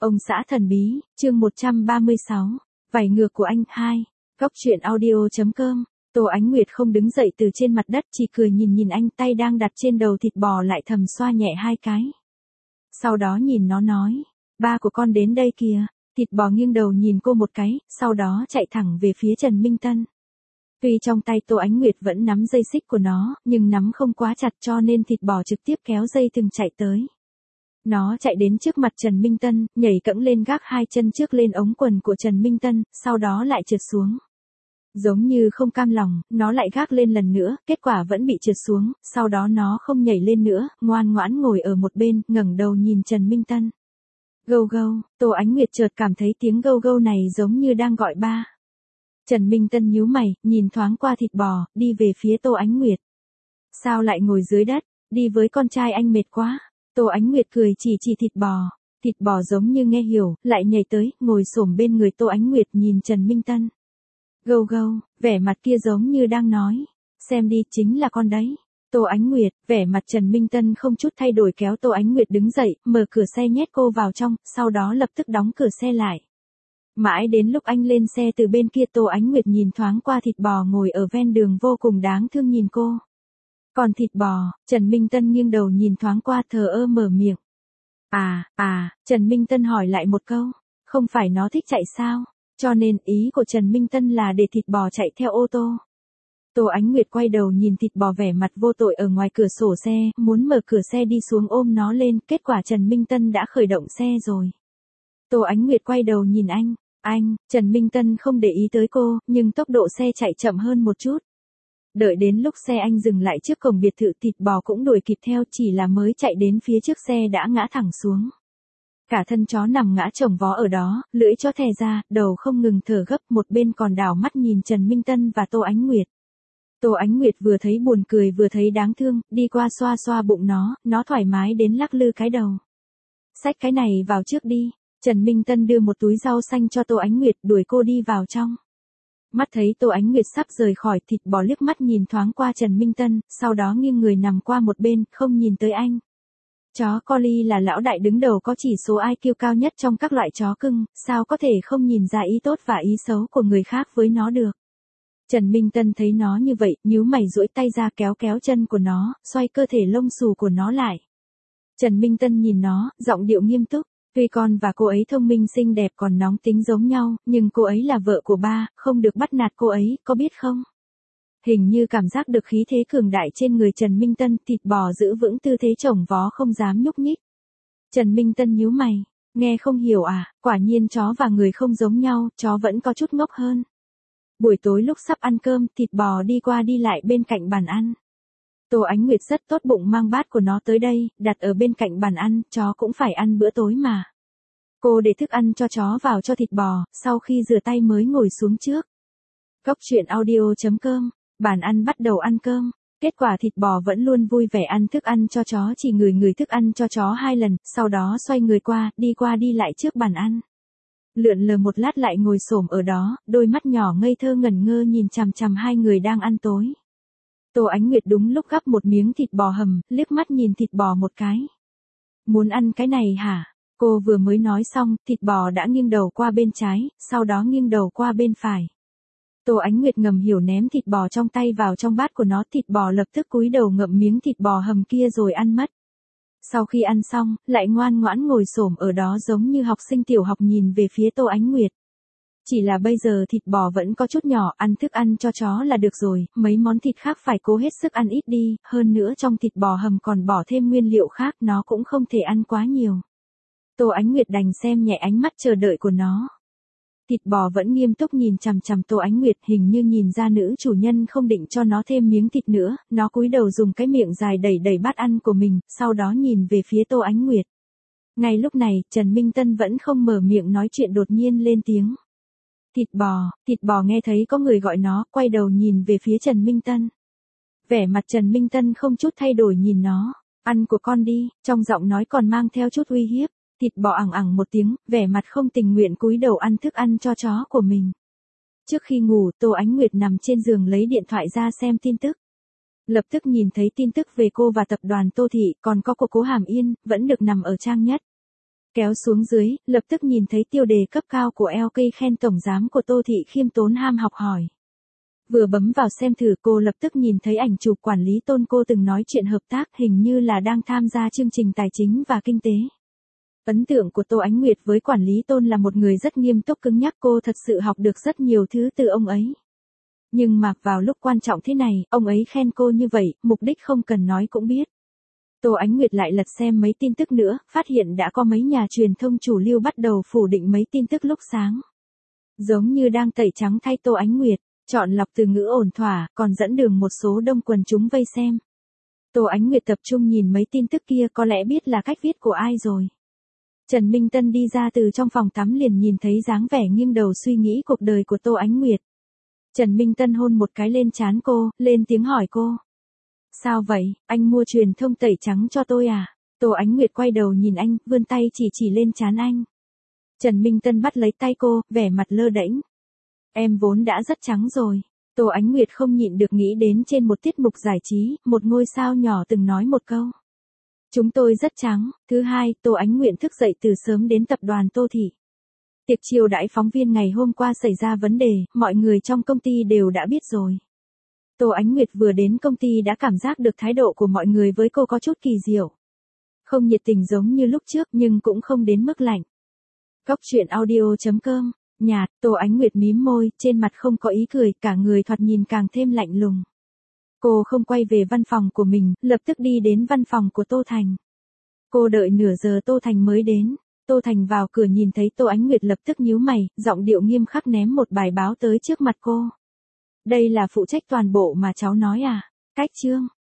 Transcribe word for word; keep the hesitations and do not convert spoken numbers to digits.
Ông xã thần bí, chương một trăm ba mươi sáu, vảy ngược của anh, hai. Góc truyện audio chấm com. Tô Ánh Nguyệt không đứng dậy từ trên mặt đất, chỉ cười nhìn nhìn anh, tay đang đặt trên đầu thịt bò lại thầm xoa nhẹ hai cái. Sau đó nhìn nó nói, ba của con đến đây kìa. Thịt bò nghiêng đầu nhìn cô một cái, sau đó chạy thẳng về phía Trần Minh Tân. Tuy trong tay Tô Ánh Nguyệt vẫn nắm dây xích của nó, nhưng nắm không quá chặt cho nên thịt bò trực tiếp kéo dây thừng chạy tới. Nó chạy đến trước mặt Trần Minh Tân, nhảy cẫng lên gác hai chân trước lên ống quần của Trần Minh Tân, sau đó lại trượt xuống. Giống như không cam lòng, nó lại gác lên lần nữa, kết quả vẫn bị trượt xuống, sau đó nó không nhảy lên nữa, ngoan ngoãn ngồi ở một bên, ngẩng đầu nhìn Trần Minh Tân. Gâu gâu, Tô Ánh Nguyệt chợt cảm thấy tiếng gâu gâu này giống như đang gọi ba. Trần Minh Tân nhíu mày, nhìn thoáng qua thịt bò, đi về phía Tô Ánh Nguyệt. Sao lại ngồi dưới đất, đi với con trai anh mệt quá. Tô Ánh Nguyệt cười chỉ chỉ thịt bò, thịt bò giống như nghe hiểu, lại nhảy tới, ngồi xổm bên người Tô Ánh Nguyệt nhìn Trần Minh Tân. Gâu gâu, vẻ mặt kia giống như đang nói, xem đi, chính là con đấy. Tô Ánh Nguyệt, vẻ mặt Trần Minh Tân không chút thay đổi kéo Tô Ánh Nguyệt đứng dậy, mở cửa xe nhét cô vào trong, sau đó lập tức đóng cửa xe lại. Mãi đến lúc anh lên xe từ bên kia, Tô Ánh Nguyệt nhìn thoáng qua thịt bò ngồi ở ven đường vô cùng đáng thương nhìn cô. Còn thịt bò, Trần Minh Tân nghiêng đầu nhìn thoáng qua, thờ ơ mở miệng. À, à, Trần Minh Tân hỏi lại một câu, không phải nó thích chạy sao? Cho nên ý của Trần Minh Tân là để thịt bò chạy theo ô tô. Tô Ánh Nguyệt quay đầu nhìn thịt bò vẻ mặt vô tội ở ngoài cửa sổ xe, muốn mở cửa xe đi xuống ôm nó lên, kết quả Trần Minh Tân đã khởi động xe rồi. Tô Ánh Nguyệt quay đầu nhìn anh, anh, Trần Minh Tân không để ý tới cô, nhưng tốc độ xe chạy chậm hơn một chút. Đợi đến lúc xe anh dừng lại trước cổng biệt thự, thịt bò cũng đuổi kịp theo, chỉ là mới chạy đến phía trước xe đã ngã thẳng xuống. Cả thân chó nằm ngã chồng vó ở đó, lưỡi chó thè ra, đầu không ngừng thở gấp, một bên còn đảo mắt nhìn Trần Minh Tân và Tô Ánh Nguyệt. Tô Ánh Nguyệt vừa thấy buồn cười vừa thấy đáng thương, đi qua xoa xoa bụng nó, nó thoải mái đến lắc lư cái đầu. Xách cái này vào trước đi. Trần Minh Tân đưa một túi rau xanh cho Tô Ánh Nguyệt, đuổi cô đi vào trong. Mắt thấy Tô Ánh Nguyệt sắp rời khỏi, thịt bò liếc mắt nhìn thoáng qua Trần Minh Tân, sau đó nghiêng người nằm qua một bên, không nhìn tới anh. Chó Collie là lão đại đứng đầu có chỉ số i kiu cao nhất trong các loại chó cưng, sao có thể không nhìn ra ý tốt và ý xấu của người khác với nó được. Trần Minh Tân thấy nó như vậy, nhíu mày duỗi tay ra kéo kéo chân của nó, xoay cơ thể lông xù của nó lại. Trần Minh Tân nhìn nó, giọng điệu nghiêm túc. Tuy con và cô ấy thông minh xinh đẹp còn nóng tính giống nhau, nhưng cô ấy là vợ của ba, không được bắt nạt cô ấy, có biết không? Hình như cảm giác được khí thế cường đại trên người Trần Minh Tân, thịt bò giữ vững tư thế chồng vó không dám nhúc nhích. Trần Minh Tân nhíu mày, nghe không hiểu à, quả nhiên chó và người không giống nhau, chó vẫn có chút ngốc hơn. Buổi tối lúc sắp ăn cơm, thịt bò đi qua đi lại bên cạnh bàn ăn. Tô Ánh Nguyệt rất tốt bụng mang bát của nó tới đây, đặt ở bên cạnh bàn ăn, chó cũng phải ăn bữa tối mà. Cô để thức ăn cho chó vào cho thịt bò, sau khi rửa tay mới ngồi xuống trước. Góc truyện audio chấm com, bàn ăn bắt đầu ăn cơm, kết quả thịt bò vẫn luôn vui vẻ ăn thức ăn cho chó, chỉ ngửi ngửi thức ăn cho chó hai lần, sau đó xoay người qua, đi qua đi lại trước bàn ăn. Lượn lờ một lát lại ngồi xổm ở đó, đôi mắt nhỏ ngây thơ ngẩn ngơ nhìn chằm chằm hai người đang ăn tối. Tô Ánh Nguyệt đúng lúc gắp một miếng thịt bò hầm, liếc mắt nhìn thịt bò một cái. Muốn ăn cái này hả? Cô vừa mới nói xong, thịt bò đã nghiêng đầu qua bên trái, sau đó nghiêng đầu qua bên phải. Tô Ánh Nguyệt ngầm hiểu ném thịt bò trong tay vào trong bát của nó, thịt bò lập tức cúi đầu ngậm miếng thịt bò hầm kia rồi ăn mất. Sau khi ăn xong, lại ngoan ngoãn ngồi xổm ở đó giống như học sinh tiểu học nhìn về phía Tô Ánh Nguyệt. Chỉ là bây giờ thịt bò vẫn có chút nhỏ, ăn thức ăn cho chó là được rồi, mấy món thịt khác phải cố hết sức ăn ít đi, hơn nữa trong thịt bò hầm còn bỏ thêm nguyên liệu khác, nó cũng không thể ăn quá nhiều. Tô Ánh Nguyệt đành xem nhẹ ánh mắt chờ đợi của nó. Thịt bò vẫn nghiêm túc nhìn chằm chằm Tô Ánh Nguyệt, hình như nhìn ra nữ chủ nhân không định cho nó thêm miếng thịt nữa, nó cúi đầu dùng cái miệng dài đẩy đẩy bát ăn của mình, sau đó nhìn về phía Tô Ánh Nguyệt. Ngay lúc này, Trần Minh Tân vẫn không mở miệng nói chuyện, đột nhiên lên tiếng. Thịt bò, thịt bò nghe thấy có người gọi nó, quay đầu nhìn về phía Trần Minh Tân. Vẻ mặt Trần Minh Tân không chút thay đổi nhìn nó, ăn của con đi, trong giọng nói còn mang theo chút uy hiếp. Thịt bò ẳng ẳng một tiếng, vẻ mặt không tình nguyện cúi đầu ăn thức ăn cho chó của mình. Trước khi ngủ, Tô Ánh Nguyệt nằm trên giường lấy điện thoại ra xem tin tức. Lập tức nhìn thấy tin tức về cô và tập đoàn Tô Thị, còn có của Cố Hàm Yên, vẫn được nằm ở trang nhất. Kéo xuống dưới, lập tức nhìn thấy tiêu đề cấp cao của lờ ca khen tổng giám của Tô Thị khiêm tốn ham học hỏi. Vừa bấm vào xem thử cô lập tức nhìn thấy ảnh chụp quản lý Tôn cô từng nói chuyện hợp tác hình như là đang tham gia chương trình tài chính và kinh tế. Ấn tượng của Tô Ánh Nguyệt với quản lý Tôn là một người rất nghiêm túc cứng nhắc, cô thật sự học được rất nhiều thứ từ ông ấy. Nhưng mà vào lúc quan trọng thế này, ông ấy khen cô như vậy, mục đích không cần nói cũng biết. Tô Ánh Nguyệt lại lật xem mấy tin tức nữa, phát hiện đã có mấy nhà truyền thông chủ lưu bắt đầu phủ định mấy tin tức lúc sáng. Giống như đang tẩy trắng thay Tô Ánh Nguyệt, chọn lọc từ ngữ ổn thỏa, còn dẫn đường một số đông quần chúng vây xem. Tô Ánh Nguyệt tập trung nhìn mấy tin tức kia, có lẽ biết là cách viết của ai rồi. Trần Minh Tân đi ra từ trong phòng tắm liền nhìn thấy dáng vẻ nghiêng đầu suy nghĩ cuộc đời của Tô Ánh Nguyệt. Trần Minh Tân hôn một cái lên trán cô, lên tiếng hỏi cô. Sao vậy, anh mua truyền thông tẩy trắng cho tôi à? Tô Ánh Nguyệt quay đầu nhìn anh, vươn tay chỉ chỉ lên trán anh. Trần Minh Tân bắt lấy tay cô, vẻ mặt lơ đễnh. Em vốn đã rất trắng rồi. Tô Ánh Nguyệt không nhịn được nghĩ đến trên một tiết mục giải trí, một ngôi sao nhỏ từng nói một câu. Chúng tôi rất trắng. Thứ hai, Tô Ánh Nguyệt thức dậy từ sớm đến tập đoàn Tô Thị. Tiệc chiêu đãi phóng viên ngày hôm qua xảy ra vấn đề, mọi người trong công ty đều đã biết rồi. Tô Ánh Nguyệt vừa đến công ty đã cảm giác được thái độ của mọi người với cô có chút kỳ diệu. Không nhiệt tình giống như lúc trước nhưng cũng không đến mức lạnh. Góc truyện audio chấm com, nhạt, Tô Ánh Nguyệt mím môi, trên mặt không có ý cười, cả người thoạt nhìn càng thêm lạnh lùng. Cô không quay về văn phòng của mình, lập tức đi đến văn phòng của Tô Thành. Cô đợi nửa giờ Tô Thành mới đến. Tô Thành vào cửa nhìn thấy Tô Ánh Nguyệt lập tức nhíu mày, giọng điệu nghiêm khắc ném một bài báo tới trước mặt cô. Đây là phụ trách toàn bộ mà cháu nói à? Cách chương.